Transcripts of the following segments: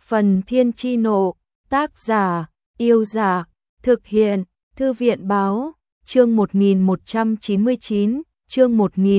Phần Thiên Chi Nộ, tác giả, Yêu Giả, thực hiện, Thư viện Báo, chương 1199, chương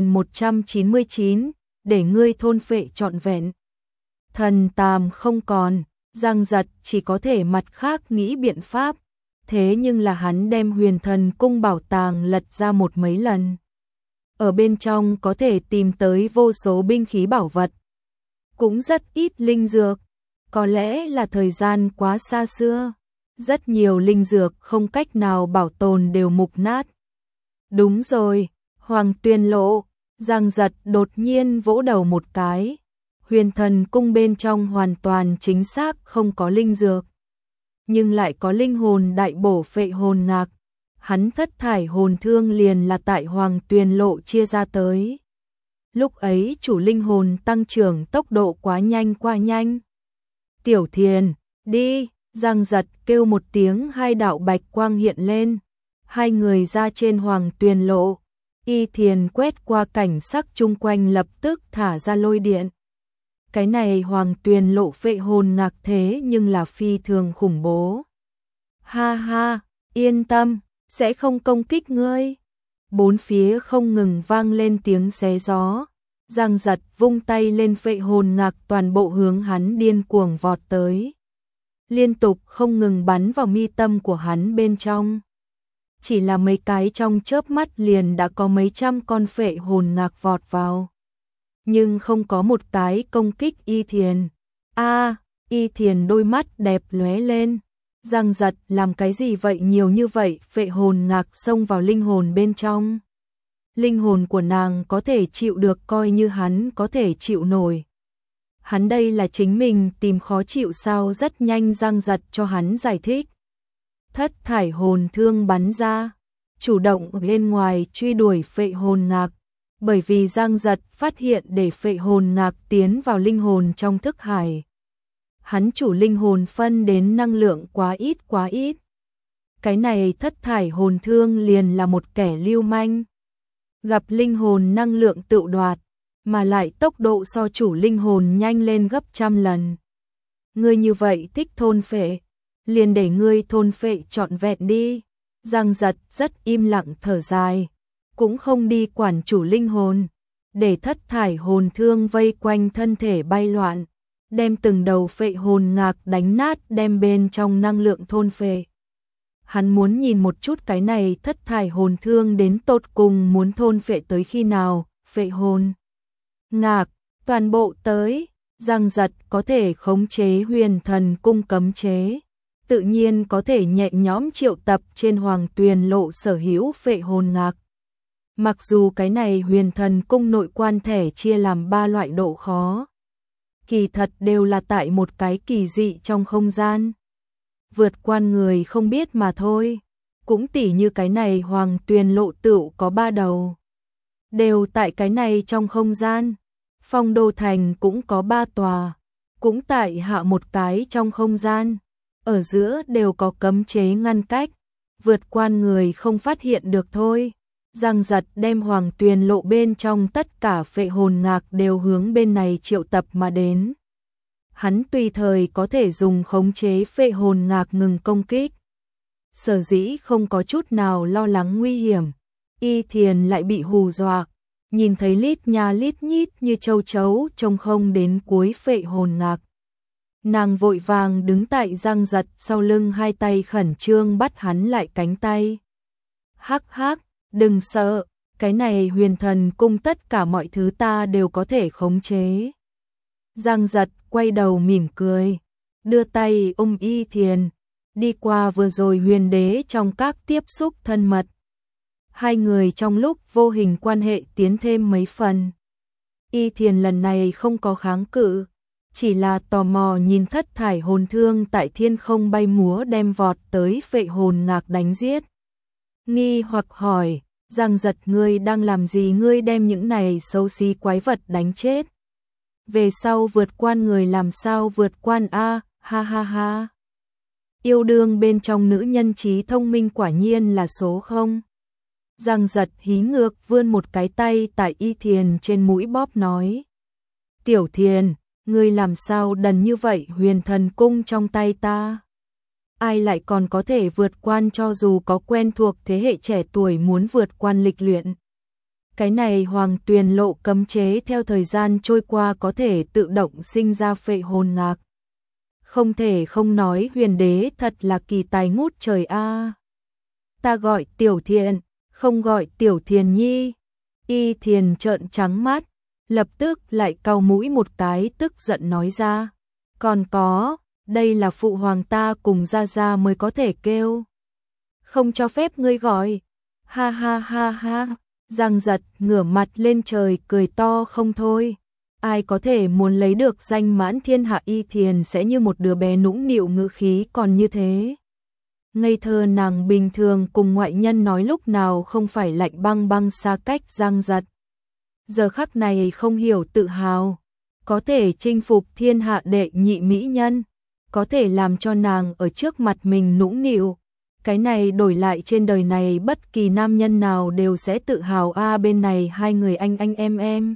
1199, để ngươi thôn phệ trọn vẹn. Thần Tàm không còn, Giang Giật chỉ có thể mặt khác nghĩ biện pháp, thế nhưng là hắn đem Huyền Thần Cung bảo tàng lật ra một mấy lần. Ở bên trong có thể tìm tới vô số binh khí bảo vật, cũng rất ít linh dược, có lẽ là thời gian quá xa xưa, rất nhiều linh dược không cách nào bảo tồn đều mục nát. Đúng rồi, Hoàng Tuyền Lộ, Giang Giật đột nhiên vỗ đầu một cái. Huyền Thần Cung bên trong hoàn toàn chính xác không có linh dược, nhưng lại có linh hồn đại bổ phệ hồn ngạc. Hắn thất thải hồn thương liền là tại Hoàng Tuyền Lộ chia ra tới. Lúc ấy chủ linh hồn tăng trưởng tốc độ quá nhanh. Tiểu Thiền, đi, Giang Giật kêu một tiếng, hai đạo bạch quang hiện lên. Hai người ra trên Hoàng Tuyền Lộ. Y Thiền quét qua cảnh sắc chung quanh lập tức thả ra lôi điện. Cái này Hoàng Tuyền Lộ phệ hồn ngạc thế nhưng là phi thường khủng bố. Ha ha, yên tâm, sẽ không công kích ngươi. Bốn phía không ngừng vang lên tiếng xé gió. Giang Giật vung tay lên, phệ hồn ngạc toàn bộ hướng hắn điên cuồng vọt tới, liên tục không ngừng bắn vào mi tâm của hắn bên trong. Chỉ là mấy cái trong chớp mắt liền đã có mấy trăm con phệ hồn ngạc vọt vào, nhưng không có một cái công kích Y Thiền. Y Thiền đôi mắt đẹp lóe lên. Giang Giật làm cái gì vậy, nhiều như vậy phệ hồn ngạc xông vào linh hồn bên trong. Linh hồn của nàng có thể chịu được, coi như hắn có thể chịu nổi. Hắn đây là chính mình tìm khó chịu sao? Rất nhanh Giang Giật cho hắn giải thích. Thất thải hồn thương bắn ra, chủ động bên ngoài truy đuổi phệ hồn ngạc. Bởi vì Giang Giật phát hiện để phệ hồn ngạc tiến vào linh hồn trong thức hải, hắn chủ linh hồn phân đến năng lượng quá ít. Cái này thất thải hồn thương liền là một kẻ lưu manh, gặp linh hồn năng lượng tự đoạt, mà lại tốc độ so chủ linh hồn nhanh lên gấp trăm lần. Ngươi như vậy thích thôn phệ, liền để ngươi thôn phệ trọn vẹn đi. Giang Giật rất im lặng thở dài, cũng không đi quản chủ linh hồn, để thất thải hồn thương vây quanh thân thể bay loạn, đem từng đầu phệ hồn ngạc đánh nát, đem bên trong năng lượng thôn phệ. Hắn muốn nhìn một chút cái này thất thải hồn thương đến tột cùng muốn thôn phệ tới khi nào. Phệ hồn ngạc toàn bộ tới. Giang Giật có thể khống chế Huyền Thần Cung cấm chế, tự nhiên có thể nhẹ nhõm triệu tập trên Hoàng Tuyền Lộ sở hữu phệ hồn ngạc. Mặc dù cái này Huyền Thần Cung nội quan thể chia làm 3 loại độ khó, kỳ thật đều là tại một cái kỳ dị trong không gian, vượt qua người không biết mà thôi. Cũng tỉ như cái này Hoàng Tuyền Lộ tựu có 3 đầu, đều tại cái này trong không gian. Phong Đô Thành cũng có 3 tòa, cũng tại hạ một cái trong không gian, ở giữa đều có cấm chế ngăn cách, vượt qua người không phát hiện được thôi. Giang Giật đem Hoàng Tuyền Lộ bên trong tất cả phệ hồn ngạc đều hướng bên này triệu tập mà đến. Hắn tùy thời có thể dùng khống chế phệ hồn ngạc ngừng công kích. Sở dĩ không có chút nào lo lắng nguy hiểm. Y Thiền lại bị hù dọa, nhìn thấy lít nha lít nhít như châu chấu trông không đến cuối phệ hồn ngạc. Nàng vội vàng đứng tại Giang Giật sau lưng, hai tay khẩn trương bắt hắn lại cánh tay. Hắc, đừng sợ, cái này Huyền Thần Cung tất cả mọi thứ ta đều có thể khống chế. Giang Giật quay đầu mỉm cười, đưa tay ôm Y Thiền, đi qua vừa rồi huyền đế trong các tiếp xúc thân mật. Hai người trong lúc vô hình quan hệ tiến thêm mấy phần. Y Thiền lần này không có kháng cự, chỉ là tò mò nhìn thất thải hồn thương tại thiên không bay múa đem vọt tới phệ hồn ngạc đánh giết. Nghi hoặc hỏi, Giang Giật ngươi đang làm gì, ngươi đem những này xấu xí quái vật đánh chết, về sau vượt qua người làm sao vượt qua a? Ha. Yêu đương bên trong nữ nhân trí thông minh quả nhiên là số 0. Giang Giật hí ngược vươn một cái tay tại Y Thiền trên mũi bóp nói. Tiểu Thiền, ngươi làm sao đần như vậy, huyền thần cung trong tay ta. Ai lại còn có thể vượt quan, cho dù có quen thuộc thế hệ trẻ tuổi muốn vượt quan lịch luyện. Cái này Hoàng Tuyền Lộ cấm chế theo thời gian trôi qua có thể tự động sinh ra phệ hồn ngạc. Không thể không nói huyền đế thật là kỳ tài ngút trời a. Ta gọi Tiểu Thiền, không gọi Tiểu Thiền nhi. Y Thiền trợn trắng mắt, lập tức lại cau mũi một cái, tức giận nói ra. Còn có, đây là phụ hoàng ta cùng gia gia mới có thể kêu. Không cho phép ngươi gọi. Ha ha ha ha. Giang Giật ngửa mặt lên trời cười to không thôi. Ai có thể muốn lấy được danh mãn thiên hạ. Y Thiền sẽ như một đứa bé nũng nịu, ngữ khí còn như thế. Ngây thơ nàng bình thường cùng ngoại nhân nói lúc nào không phải lạnh băng băng xa cách. Giang Giật giờ khắc này không hiểu tự hào, có thể chinh phục thiên hạ đệ nhị mỹ nhân, có thể làm cho nàng ở trước mặt mình nũng nịu. Cái này đổi lại trên đời này bất kỳ nam nhân nào đều sẽ tự hào a. Bên này hai người anh em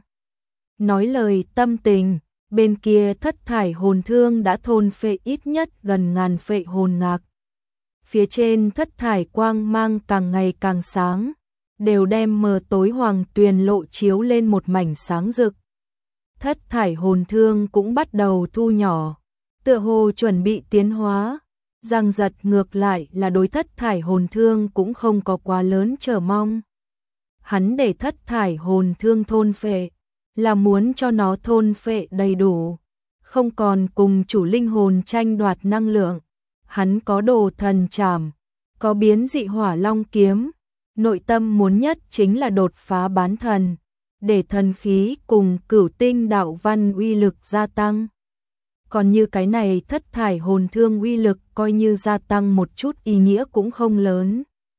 nói lời tâm tình, bên kia thất thải hồn thương đã thôn phệ ít nhất gần ngàn phệ hồn ngạc. Phía trên thất thải quang mang càng ngày càng sáng, đều đem mờ tối Hoàng Tuyền Lộ chiếu lên một mảnh sáng rực. Thất thải hồn thương cũng bắt đầu thu nhỏ, tựa hồ chuẩn bị tiến hóa. Giang Giật ngược lại là đối thất thải hồn thương cũng không có quá lớn chờ mong. Hắn để thất thải hồn thương thôn phệ là muốn cho nó thôn phệ đầy đủ, không còn cùng chủ linh hồn tranh đoạt năng lượng. Hắn có đồ thần trảm, có biến dị hỏa long kiếm, nội tâm muốn nhất chính là đột phá bán thần, để thần khí cùng cửu tinh đạo văn uy lực gia tăng. Còn như cái này thất thải hồn thương uy lực coi như gia tăng một chút ý nghĩa cũng không lớn.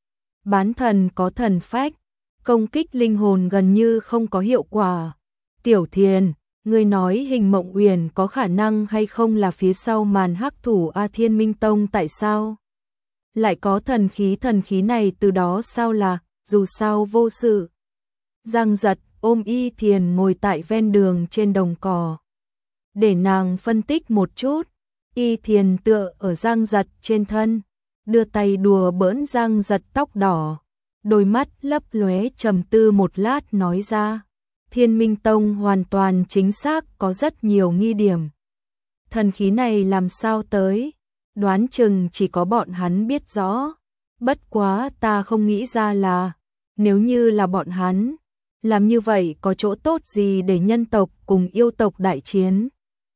Bán thần có thần phách, công kích linh hồn gần như không có hiệu quả. Tiểu Thiền, ngươi nói Hình Mộng Uyển có khả năng hay không là phía sau màn hắc thủ A? Thiên Minh Tông tại sao lại có thần khí này từ đó sao là, dù sao vô sự. Giang Giật ôm Y Thiền ngồi tại ven đường trên đồng cỏ, để nàng phân tích một chút. Y Thiền tựa ở Giang Giật trên thân, đưa tay đùa bỡn Giang Giật tóc đỏ, đôi mắt lấp lóe trầm tư một lát nói ra. Thiên Minh Tông hoàn toàn chính xác có rất nhiều nghi điểm. Thần khí này làm sao tới, đoán chừng chỉ có bọn hắn biết rõ. Bất quá ta không nghĩ ra là, nếu như là bọn hắn, làm như vậy có chỗ tốt gì để nhân tộc cùng yêu tộc đại chiến?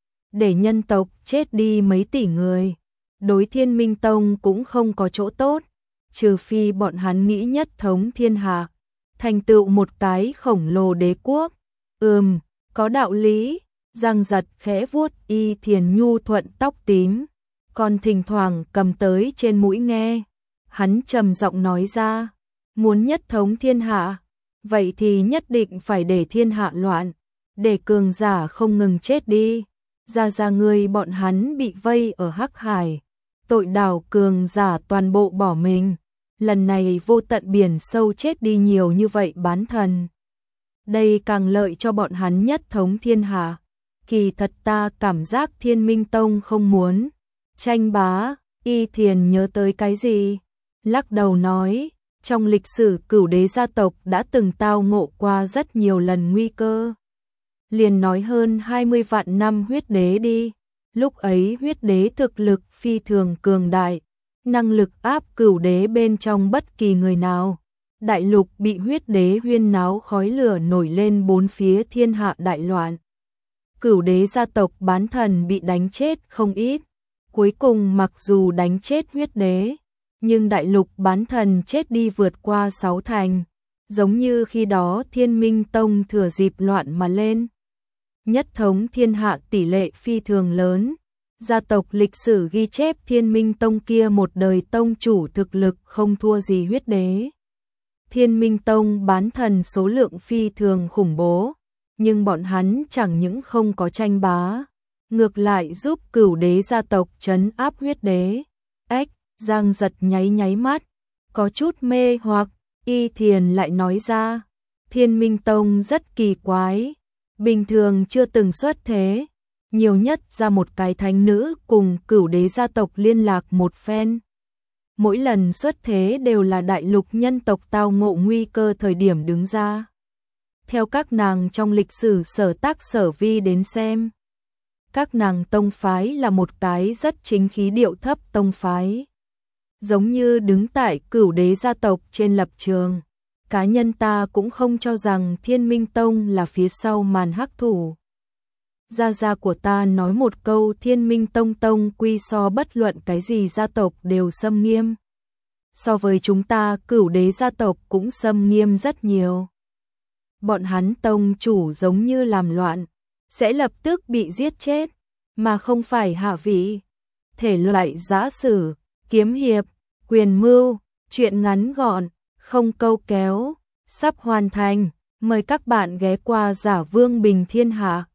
Để nhân tộc chết đi mấy tỷ người, đối Thiên Minh Tông cũng không có chỗ tốt, trừ phi bọn hắn nghĩ nhất thống thiên hạ, thành tựu một cái khổng lồ đế quốc. Có đạo lý. Giang Giật khẽ vuốt Y Thiền nhu thuận tóc tím, còn thỉnh thoảng cầm tới trên mũi nghe. Hắn trầm giọng nói ra, muốn nhất thống thiên hạ, vậy thì nhất định phải để thiên hạ loạn, để cường giả không ngừng chết đi. Ra người bọn hắn bị vây ở Hắc Hải, tội đảo cường giả toàn bộ bỏ mình. Lần này vô tận biển sâu chết đi nhiều như vậy bán thần. Đây càng lợi cho bọn hắn nhất thống thiên hạ. Kỳ thật ta cảm giác Thiên Minh Tông không muốn tranh bá. Y Thiền nhớ tới cái gì? Lắc đầu nói, trong lịch sử Cửu Đế gia tộc đã từng tao ngộ qua rất nhiều lần nguy cơ. Liền nói hơn 20 vạn năm huyết đế đi. Lúc ấy huyết đế thực lực phi thường cường đại, năng lực áp Cửu Đế bên trong bất kỳ người nào. Đại lục bị huyết đế huyên náo, khói lửa nổi lên bốn phía, thiên hạ đại loạn. Cửu Đế gia tộc bán thần bị đánh chết không ít. Cuối cùng mặc dù đánh chết huyết đế, nhưng đại lục bán thần chết đi vượt qua 6 thành. Giống như khi đó Thiên Minh Tông thừa dịp loạn mà lên, nhất thống thiên hạ tỷ lệ phi thường lớn. Gia tộc lịch sử ghi chép Thiên Minh Tông kia một đời tông chủ thực lực không thua gì huyết đế. Thiên Minh Tông bán thần số lượng phi thường khủng bố, nhưng bọn hắn chẳng những không có tranh bá, ngược lại giúp Cửu Đế gia tộc trấn áp huyết đế. Giang Giật nháy mắt, có chút mê hoặc. Y Thiền lại nói ra, Thiên Minh Tông rất kỳ quái, bình thường chưa từng xuất thế, nhiều nhất ra một cái thánh nữ cùng Cửu đế gia tộc liên lạc một phen. Mỗi lần xuất thế đều là đại lục nhân tộc tao ngộ nguy cơ thời điểm đứng ra. Theo các nàng trong lịch sử sở tác sở vi đến xem, các nàng tông phái là một cái rất chính khí điệu thấp tông phái. Giống như đứng tại Cửu đế gia tộc trên lập trường, cá nhân ta cũng không cho rằng Thiên Minh Tông là phía sau màn hắc thủ. Gia gia của ta nói một câu, Thiên Minh Tông tông quy so bất luận cái gì gia tộc đều xâm nghiêm. So với chúng ta Cửu đế gia tộc cũng xâm nghiêm rất nhiều. Bọn hắn tông chủ giống như làm loạn, sẽ lập tức bị giết chết, mà không phải hạ vị. Thể loại giã sử, kiếm hiệp, quyền mưu, truyện ngắn gọn, không câu kéo, sắp hoàn thành. Mời các bạn ghé qua Giả Vương Bình Thiên Hạ.